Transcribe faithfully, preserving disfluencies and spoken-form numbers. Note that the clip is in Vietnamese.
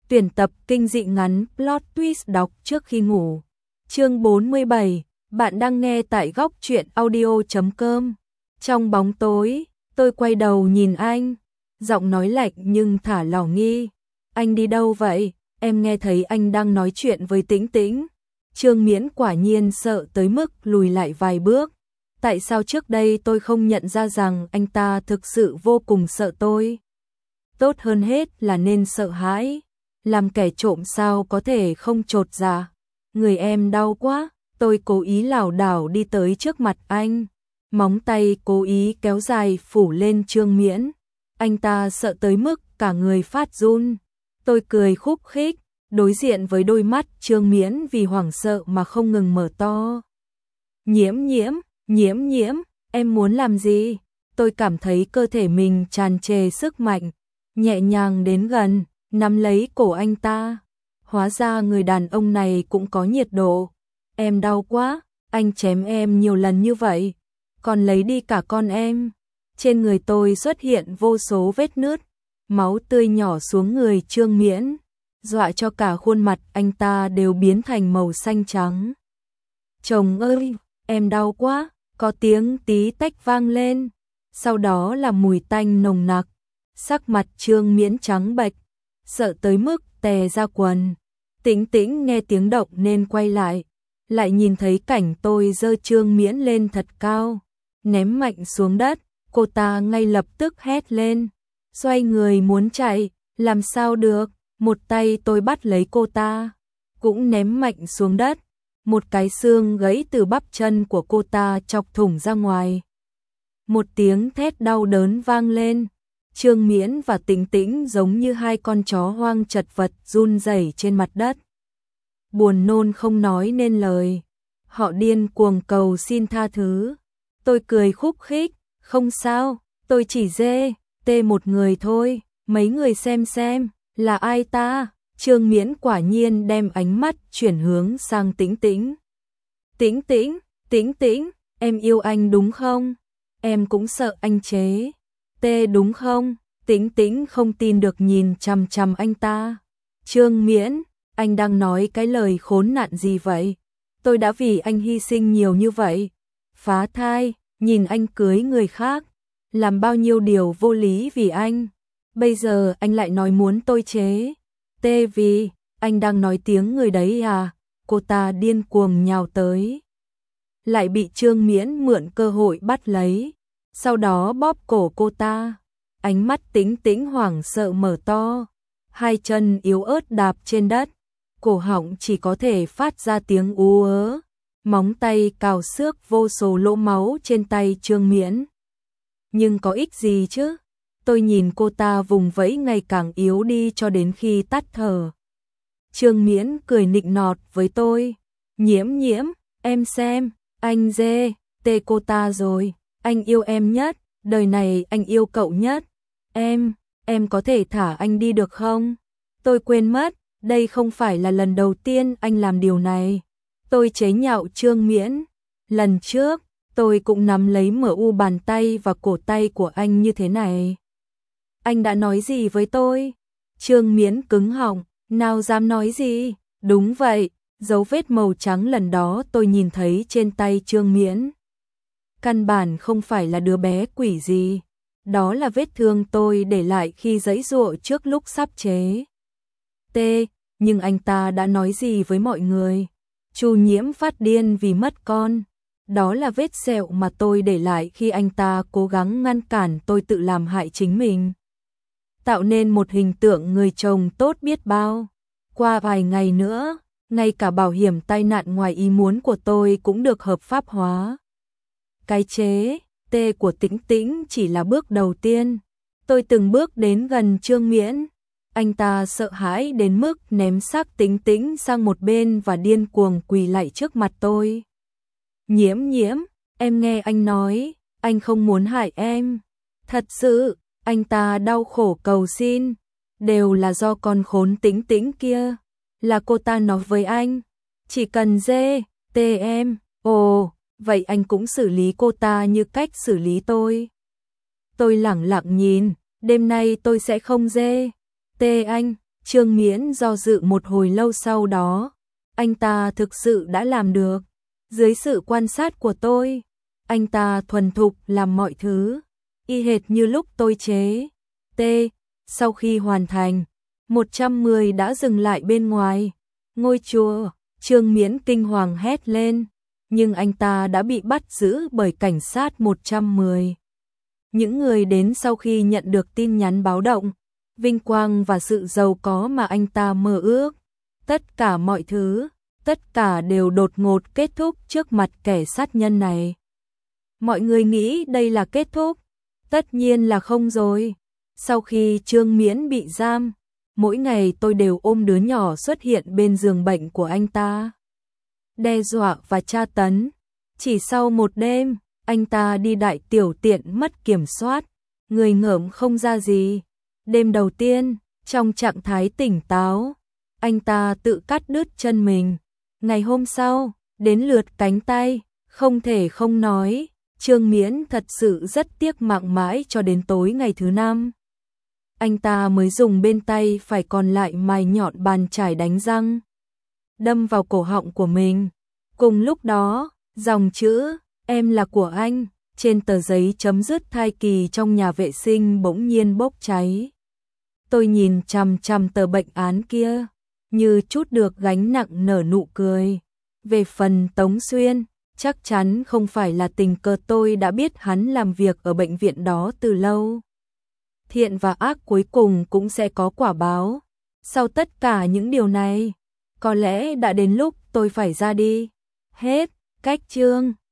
Tuyển tập kinh dị ngắn plot twist đọc trước khi ngủ. Chương bốn mươi bảy, bạn đang nghe tại góc truyện audio chấm com. Trong bóng tối, tôi quay đầu nhìn anh, giọng nói lạnh nhưng thả lỏng nghi. Anh đi đâu vậy? Em nghe thấy anh đang nói chuyện với Tĩnh Tĩnh. Trương Miễn quả nhiên sợ tới mức lùi lại vài bước. Tại sao trước đây tôi không nhận ra rằng anh ta thực sự vô cùng sợ tôi? Tốt hơn hết là nên sợ hãi. Làm kẻ trộm sao có thể không chột dạ. Người em đau quá. Tôi cố ý lảo đảo đi tới trước mặt anh. Móng tay cố ý kéo dài phủ lên Trương Miễn. Anh ta sợ tới mức cả người phát run. Tôi cười khúc khích, đối diện với đôi mắt Trương Miễn vì hoảng sợ mà không ngừng mở to. Nhiễm nhiễm, nhiễm nhiễm, em muốn làm gì? Tôi cảm thấy cơ thể mình tràn trề sức mạnh, nhẹ nhàng đến gần, nắm lấy cổ anh ta. Hóa ra người đàn ông này cũng có nhiệt độ. Em đau quá, anh chém em nhiều lần như vậy, còn lấy đi cả con em. Trên người tôi xuất hiện vô số vết nứt, máu tươi nhỏ xuống người Trương Miễn, dọa cho cả khuôn mặt anh ta đều biến thành màu xanh trắng. Chồng ơi, em đau quá, có tiếng tí tách vang lên, sau đó là mùi tanh nồng nặc. Sắc mặt Trương Miễn trắng bệch, sợ tới mức tè ra quần. Tĩnh Tĩnh nghe tiếng động nên quay lại, lại nhìn thấy cảnh tôi giơ Trương Miễn lên thật cao, ném mạnh xuống đất. Cô ta ngay lập tức hét lên, xoay người muốn chạy, làm sao được, một tay tôi bắt lấy cô ta, cũng ném mạnh xuống đất, một cái xương gãy từ bắp chân của cô ta chọc thủng ra ngoài. Một tiếng thét đau đớn vang lên, Trương Miễn và Tĩnh Tĩnh giống như hai con chó hoang chật vật run rẩy trên mặt đất. Buồn nôn không nói nên lời, họ điên cuồng cầu xin tha thứ. Tôi cười khúc khích, không sao, tôi chỉ dê, tê một người thôi, mấy người xem xem, là ai ta? Trương Miễn quả nhiên đem ánh mắt chuyển hướng sang Tĩnh Tĩnh. Tĩnh Tĩnh, Tĩnh Tĩnh, em yêu anh đúng không? Em cũng sợ anh chế. Tê đúng không? Tĩnh Tĩnh không tin được nhìn chằm chằm anh ta. Trương Miễn, anh đang nói cái lời khốn nạn gì vậy? Tôi đã vì anh hy sinh nhiều như vậy. Phá thai, nhìn anh cưới người khác, làm bao nhiêu điều vô lý vì anh. Bây giờ anh lại nói muốn tôi chế. Tê vì, anh đang nói tiếng người đấy à? Cô ta điên cuồng nhào tới, lại bị Trương Miễn mượn cơ hội bắt lấy, sau đó bóp cổ cô ta. Ánh mắt Tĩnh Tĩnh hoảng sợ mở to, hai chân yếu ớt đạp trên đất, cổ họng chỉ có thể phát ra tiếng ú ớ, móng tay cào xước vô số lỗ máu trên tay Trương Miễn. Nhưng có ích gì chứ? Tôi nhìn cô ta vùng vẫy ngày càng yếu đi cho đến khi tắt thở. Trương Miễn cười nịnh nọt với tôi. Nhiễm nhiễm, em xem, anh dê, tê cô ta rồi. Anh yêu em nhất, đời này anh yêu cậu nhất. Em, em có thể thả anh đi được không? Tôi quên mất, đây không phải là lần đầu tiên anh làm điều này. Tôi chế nhạo Trương Miễn. Lần trước, tôi cũng nắm lấy mở u bàn tay và cổ tay của anh như thế này. Anh đã nói gì với tôi? Trương Miễn cứng họng, nào dám nói gì? Đúng vậy, dấu vết màu trắng lần đó tôi nhìn thấy trên tay Trương Miễn. Căn bản không phải là đứa bé quỷ gì. Đó là vết thương tôi để lại khi giãy giụa trước lúc sắp chế. T, nhưng anh ta đã nói gì với mọi người? Chu Nhiễm phát điên vì mất con. Đó là vết sẹo mà tôi để lại khi anh ta cố gắng ngăn cản tôi tự làm hại chính mình. Tạo nên một hình tượng người chồng tốt biết bao. Qua vài ngày nữa, ngay cả bảo hiểm tai nạn ngoài ý muốn của tôi cũng được hợp pháp hóa. Cái chế, tê của Tĩnh Tĩnh chỉ là bước đầu tiên. Tôi từng bước đến gần Trương Miễn. Anh ta sợ hãi đến mức ném xác Tĩnh Tĩnh sang một bên và điên cuồng quỳ lạy trước mặt tôi. Nhiễm nhiễm, em nghe anh nói, anh không muốn hại em. Thật sự, anh ta đau khổ cầu xin. Đều là do con khốn Tĩnh Tĩnh kia. Là cô ta nói với anh, chỉ cần dê, tê em. Ồ, vậy anh cũng xử lý cô ta như cách xử lý tôi. Tôi lẳng lặng nhìn, đêm nay tôi sẽ không dê, tê anh. Trương Miễn do dự một hồi lâu, sau đó, anh ta thực sự đã làm được. Dưới sự quan sát của tôi, anh ta thuần thục làm mọi thứ, y hệt như lúc tôi chế. T. Sau khi hoàn thành, một trăm mười đã dừng lại bên ngoài ngôi chùa. Trương Miễn kinh hoàng hét lên, nhưng anh ta đã bị bắt giữ bởi cảnh sát một trăm mười. Những người đến sau khi nhận được tin nhắn báo động, vinh quang và sự giàu có mà anh ta mơ ước, tất cả mọi thứ, tất cả đều đột ngột kết thúc trước mặt kẻ sát nhân này. Mọi người nghĩ đây là kết thúc? Tất nhiên là không rồi. Sau khi Trương Miễn bị giam, mỗi ngày tôi đều ôm đứa nhỏ xuất hiện bên giường bệnh của anh ta, đe dọa và tra tấn. Chỉ sau một đêm, anh ta đi đại tiểu tiện mất kiểm soát, người ngợm không ra gì. Đêm đầu tiên, trong trạng thái tỉnh táo, anh ta tự cắt đứt chân mình. Ngày hôm sau, đến lượt cánh tay, không thể không nói, Trương Miễn thật sự rất tiếc mạng mãi cho đến tối ngày thứ năm. Anh ta mới dùng bên tay phải còn lại mài nhọn bàn chải đánh răng, đâm vào cổ họng của mình. Cùng lúc đó, dòng chữ "Em là của anh" trên tờ giấy chấm dứt thai kỳ trong nhà vệ sinh bỗng nhiên bốc cháy. Tôi nhìn chằm chằm tờ bệnh án kia, như chút được gánh nặng, nở nụ cười. Về phần Tống Xuyên, chắc chắn không phải là tình cờ, tôi đã biết hắn làm việc ở bệnh viện đó từ lâu. Thiện và ác cuối cùng cũng sẽ có quả báo. Sau tất cả những điều này, có lẽ đã đến lúc tôi phải ra đi. Hết. Cách chương